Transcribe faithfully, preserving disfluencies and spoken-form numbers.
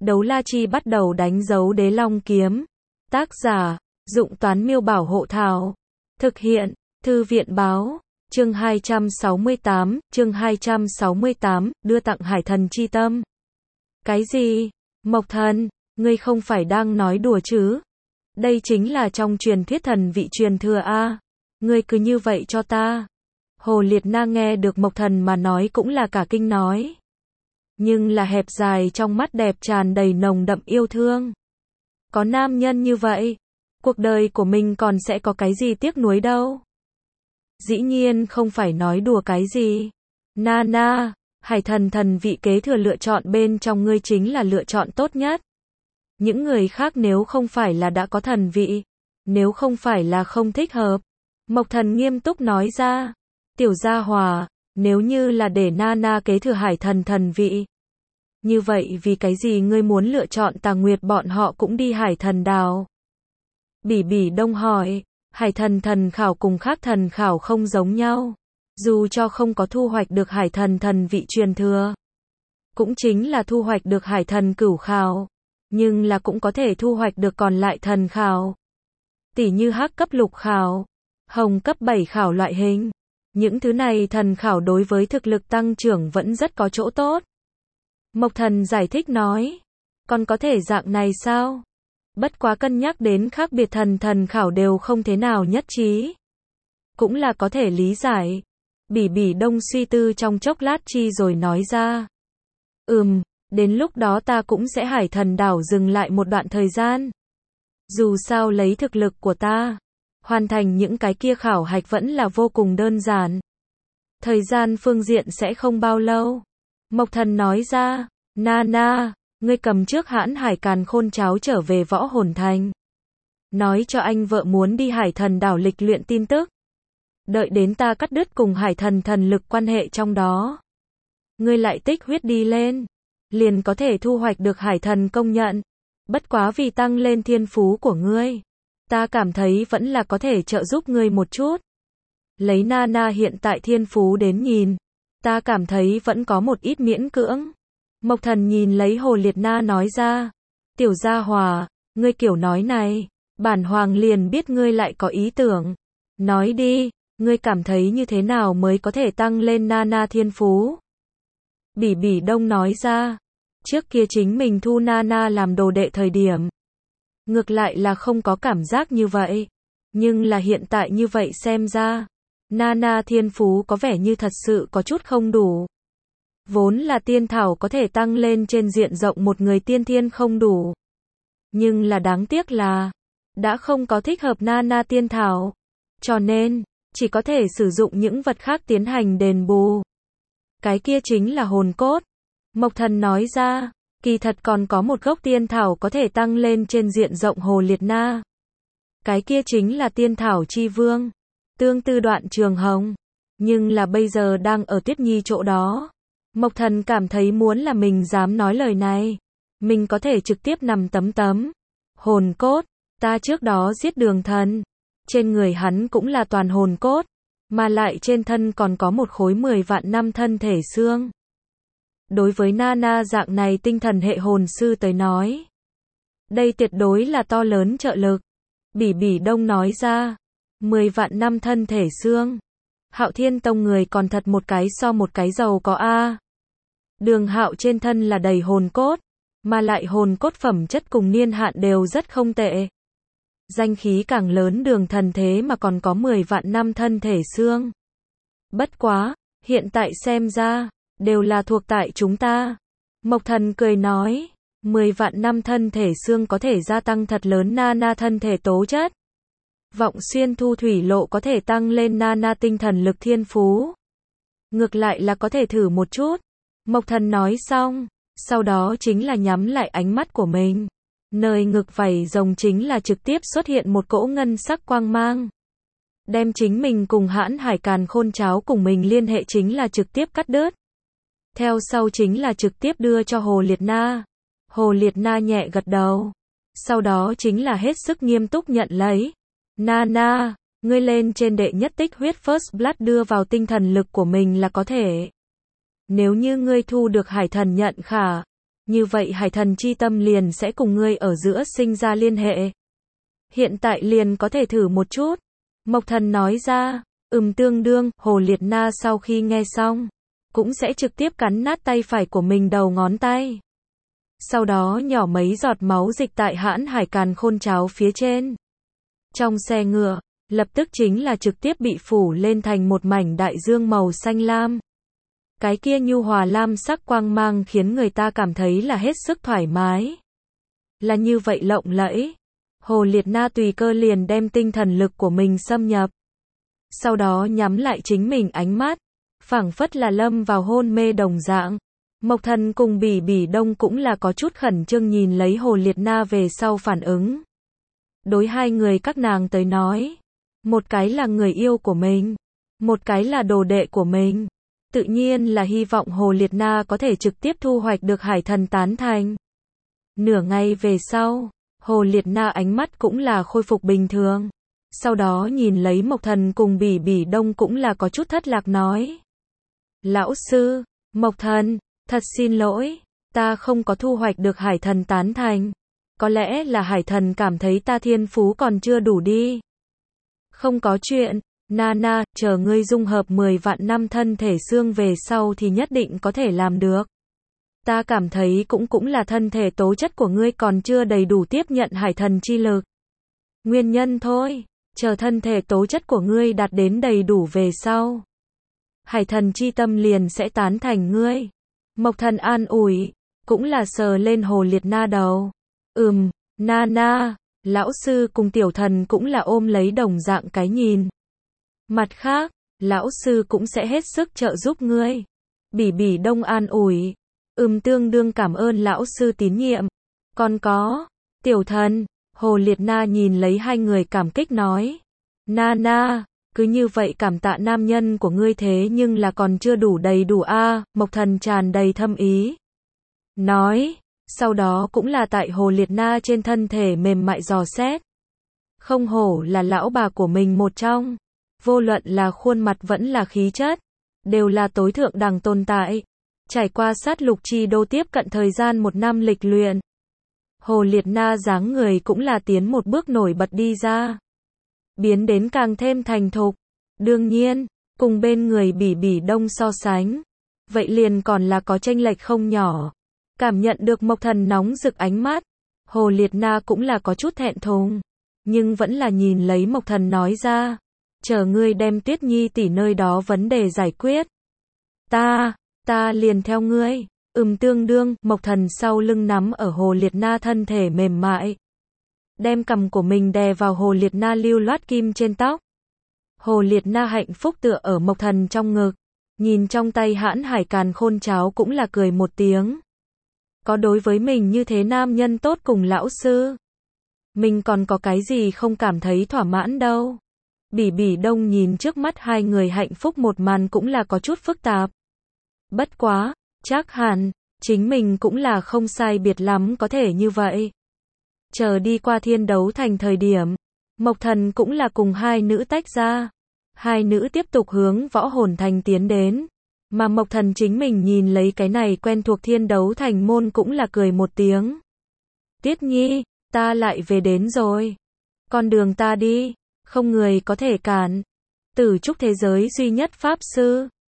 Đấu la chi bắt đầu đánh dấu đế long kiếm. Tác giả, Dụng Toán Miêu Bảo Hộ Thảo. Thực hiện, Thư viện Báo. Chương hai trăm sáu mươi tám, chương hai trăm sáu mươi tám, đưa tặng Hải Thần chi tâm. Cái gì? Mộc Thần, ngươi không phải đang nói đùa chứ? Đây chính là trong truyền thuyết thần vị truyền thừa a. Ngươi cứ như vậy cho ta. Hồ Liệt Na nghe được Mộc Thần mà nói cũng là cả kinh nói. Nhưng là hẹp dài trong mắt đẹp tràn đầy nồng đậm yêu thương. Có nam nhân như vậy, cuộc đời của mình còn sẽ có cái gì tiếc nuối đâu. Dĩ nhiên không phải nói đùa cái gì. Nana, Hải Thần thần vị kế thừa lựa chọn bên trong ngươi chính là lựa chọn tốt nhất. Những người khác nếu không phải là đã có thần vị, nếu không phải là không thích hợp. Mộc Thần nghiêm túc nói ra. Tiểu gia hòa, nếu như là để Nana kế thừa Hải Thần thần vị. Như vậy vì cái gì ngươi muốn lựa chọn Tà Nguyệt bọn họ cũng đi Hải Thần đảo? Bỉ Bỉ Đông hỏi, Hải Thần thần khảo cùng khác thần khảo không giống nhau. Dù cho không có thu hoạch được Hải Thần thần vị truyền thừa, cũng chính là thu hoạch được Hải Thần cửu khảo, nhưng là cũng có thể thu hoạch được còn lại thần khảo. Tỉ như hắc cấp lục khảo, hồng cấp bảy khảo loại hình. Những thứ này thần khảo đối với thực lực tăng trưởng vẫn rất có chỗ tốt. Mộc Thần giải thích nói, còn có thể dạng này sao? Bất quá cân nhắc đến khác biệt thần thần khảo đều không thế nào nhất trí. Cũng là có thể lý giải. Bỉ Bỉ Đông suy tư trong chốc lát chi rồi nói ra. Ừm, đến lúc đó ta cũng sẽ Hải Thần đảo dừng lại một đoạn thời gian. Dù sao lấy thực lực của ta, hoàn thành những cái kia khảo hạch vẫn là vô cùng đơn giản. Thời gian phương diện sẽ không bao lâu. Mộc Thần nói ra, Nana, ngươi cầm trước Hãn Hải Càn Khôn cháo trở về Võ Hồn Thành. Nói cho anh vợ muốn đi Hải Thần đảo lịch luyện tin tức. Đợi đến ta cắt đứt cùng Hải Thần thần lực quan hệ trong đó. Ngươi lại tích huyết đi lên. Liền có thể thu hoạch được Hải Thần công nhận. Bất quá vì tăng lên thiên phú của ngươi. Ta cảm thấy vẫn là có thể trợ giúp ngươi một chút. Lấy Nana hiện tại thiên phú đến nhìn. Ta cảm thấy vẫn có một ít miễn cưỡng. Mộc Thần nhìn lấy Hồ Liệt Na nói ra. Tiểu gia hòa, ngươi kiểu nói này, bản hoàng liền biết ngươi lại có ý tưởng. Nói đi, ngươi cảm thấy như thế nào mới có thể tăng lên Nana thiên phú? Bỉ Bỉ Đông nói ra. Trước kia chính mình thu Nana làm đồ đệ thời điểm. Ngược lại là không có cảm giác như vậy. Nhưng là hiện tại như vậy xem ra. Nana thiên phú có vẻ như thật sự có chút không đủ. Vốn là tiên thảo có thể tăng lên trên diện rộng một người tiên thiên không đủ. Nhưng là đáng tiếc là, đã không có thích hợp Nana tiên thảo. Cho nên, chỉ có thể sử dụng những vật khác tiến hành đền bù. Cái kia chính là hồn cốt. Mộc Thần nói ra, kỳ thật còn có một gốc tiên thảo có thể tăng lên trên diện rộng Hồ Liệt Na. Cái kia chính là tiên thảo chi vương. Tương tư Đoạn Trường Hồng. Nhưng là bây giờ đang ở Tuyết Nhi chỗ đó. Mộc Thần cảm thấy muốn là mình dám nói lời này. Mình có thể trực tiếp nằm tấm tấm. Hồn cốt, ta trước đó giết Đường Thần. Trên người hắn cũng là toàn hồn cốt. Mà lại trên thân còn có một khối mười vạn năm thân thể xương. Đối với Nana dạng này tinh thần hệ hồn sư tới nói. Đây tuyệt đối là to lớn trợ lực. Bỉ Bỉ Đông nói ra. Mười vạn năm thân thể xương. Hạo Thiên Tông người còn thật một cái so một cái giàu có a. Đường Hạo trên thân là đầy hồn cốt. Mà lại hồn cốt phẩm chất cùng niên hạn đều rất không tệ. Danh khí càng lớn Đường Thần thế mà còn có mười vạn năm thân thể xương. Bất quá, hiện tại xem ra, đều là thuộc tại chúng ta. Mộc Thần cười nói, mười vạn năm thân thể xương có thể gia tăng thật lớn Nana thân thể tố chất. Vọng xuyên thu thủy lộ có thể tăng lên Nana tinh thần lực thiên phú. Ngược lại là có thể thử một chút. Mộc Thần nói xong, sau đó chính là nhắm lại ánh mắt của mình. Nơi ngực vảy rồng chính là trực tiếp xuất hiện một cỗ ngân sắc quang mang. Đem chính mình cùng Hãn Hải Càn Khôn cháo cùng mình liên hệ chính là trực tiếp cắt đứt. Theo sau chính là trực tiếp đưa cho Hồ Liệt Na. Hồ Liệt Na nhẹ gật đầu. Sau đó chính là hết sức nghiêm túc nhận lấy. Nana, ngươi lên trên đệ nhất tích huyết First Blood đưa vào tinh thần lực của mình là có thể. Nếu như ngươi thu được Hải Thần nhận khả, như vậy hải thần chi tâm liền sẽ cùng ngươi ở giữa sinh ra liên hệ. Hiện tại liền có thể thử một chút. Mộc Thần nói ra, ừm tương đương, Hồ Liệt Na sau khi nghe xong, cũng sẽ trực tiếp cắn nát tay phải của mình đầu ngón tay. Sau đó nhỏ mấy giọt máu dịch tại hãn hải càn khôn cháo phía trên. Trong xe ngựa, lập tức chính là trực tiếp bị phủ lên thành một mảnh đại dương màu xanh lam. Cái kia nhu hòa lam sắc quang mang khiến người ta cảm thấy là hết sức thoải mái. Là như vậy lộng lẫy. Hồ Liệt Na tùy cơ liền đem tinh thần lực của mình xâm nhập. Sau đó nhắm lại chính mình ánh mắt, phảng phất là lâm vào hôn mê đồng dạng. Mộc Thần cùng Bỉ Bỉ Đông cũng là có chút khẩn trương nhìn lấy Hồ Liệt Na về sau phản ứng. Đối hai người các nàng tới nói, một cái là người yêu của mình, một cái là đồ đệ của mình. Tự nhiên là hy vọng Hồ Liệt Na có thể trực tiếp thu hoạch được hải thần tán thành. Nửa ngày về sau, Hồ Liệt Na ánh mắt cũng là khôi phục bình thường. Sau đó nhìn lấy Mộc Thần cùng Bỉ Bỉ Đông cũng là có chút thất lạc nói. Lão sư, Mộc Thần, thật xin lỗi, ta không có thu hoạch được hải thần tán thành. Có lẽ là hải thần cảm thấy ta thiên phú còn chưa đủ đi. Không có chuyện, Nana, chờ ngươi dung hợp mười vạn năm thân thể xương về sau thì nhất định có thể làm được. Ta cảm thấy cũng cũng là thân thể tố chất của ngươi còn chưa đầy đủ tiếp nhận hải thần chi lực. Nguyên nhân thôi, chờ thân thể tố chất của ngươi đạt đến đầy đủ về sau. Hải thần chi tâm liền sẽ tán thành ngươi. Mộc Thần an ủi, cũng là sờ lên Hồ Liệt Na đầu. Ừm, Nana, lão sư cùng tiểu thần cũng là ôm lấy đồng dạng cái nhìn. Mặt khác, lão sư cũng sẽ hết sức trợ giúp ngươi. Bỉ Bỉ Đông an ủi. Ừm tương đương cảm ơn lão sư tín nhiệm. Còn có, tiểu thần, Hồ Liệt Na nhìn lấy hai người cảm kích nói. Nana, cứ như vậy cảm tạ nam nhân của ngươi thế nhưng là còn chưa đủ đầy đủ a à, Mộc Thần tràn đầy thâm ý. Nói, sau đó cũng là tại Hồ Liệt Na trên thân thể mềm mại dò xét. Không hổ là lão bà của mình một trong. Vô luận là khuôn mặt vẫn là khí chất, đều là tối thượng đẳng tồn tại. Trải qua sát lục chi đô tiếp cận thời gian một năm lịch luyện. Hồ Liệt Na dáng người cũng là tiến một bước nổi bật đi ra. Biến đến càng thêm thành thục. Đương nhiên, cùng bên người Bỉ Bỉ Đông so sánh. Vậy liền còn là có chênh lệch không nhỏ. Cảm nhận được Mộc Thần nóng rực ánh mắt. Hồ Liệt Na cũng là có chút thẹn thùng. Nhưng vẫn là nhìn lấy Mộc Thần nói ra. Chờ ngươi đem Tuyết Nhi tỷ nơi đó vấn đề giải quyết. Ta, ta liền theo ngươi. Ừm tương đương, Mộc Thần sau lưng nắm ở Hồ Liệt Na thân thể mềm mại. Đem cằm của mình đè vào Hồ Liệt Na lưu loát kim trên tóc. Hồ Liệt Na hạnh phúc tựa ở Mộc Thần trong ngực. Nhìn trong tay hãn hải càn khôn cháo cũng là cười một tiếng. Có đối với mình như thế nam nhân tốt cùng lão sư. Mình còn có cái gì không cảm thấy thỏa mãn đâu. Bỉ Bỉ Đông nhìn trước mắt hai người hạnh phúc một màn cũng là có chút phức tạp. Bất quá, chắc hẳn, chính mình cũng là không sai biệt lắm có thể như vậy. Chờ đi qua thiên đấu thành thời điểm, Mộc Thần cũng là cùng hai nữ tách ra. Hai nữ tiếp tục hướng võ hồn thành tiến đến. Mà Mộc Thần chính mình nhìn lấy cái này quen thuộc thiên đấu thành môn cũng là cười một tiếng. Tiết Nhi, ta lại về đến rồi. Con đường ta đi, không người có thể cản. Tử trúc thế giới duy nhất pháp sư.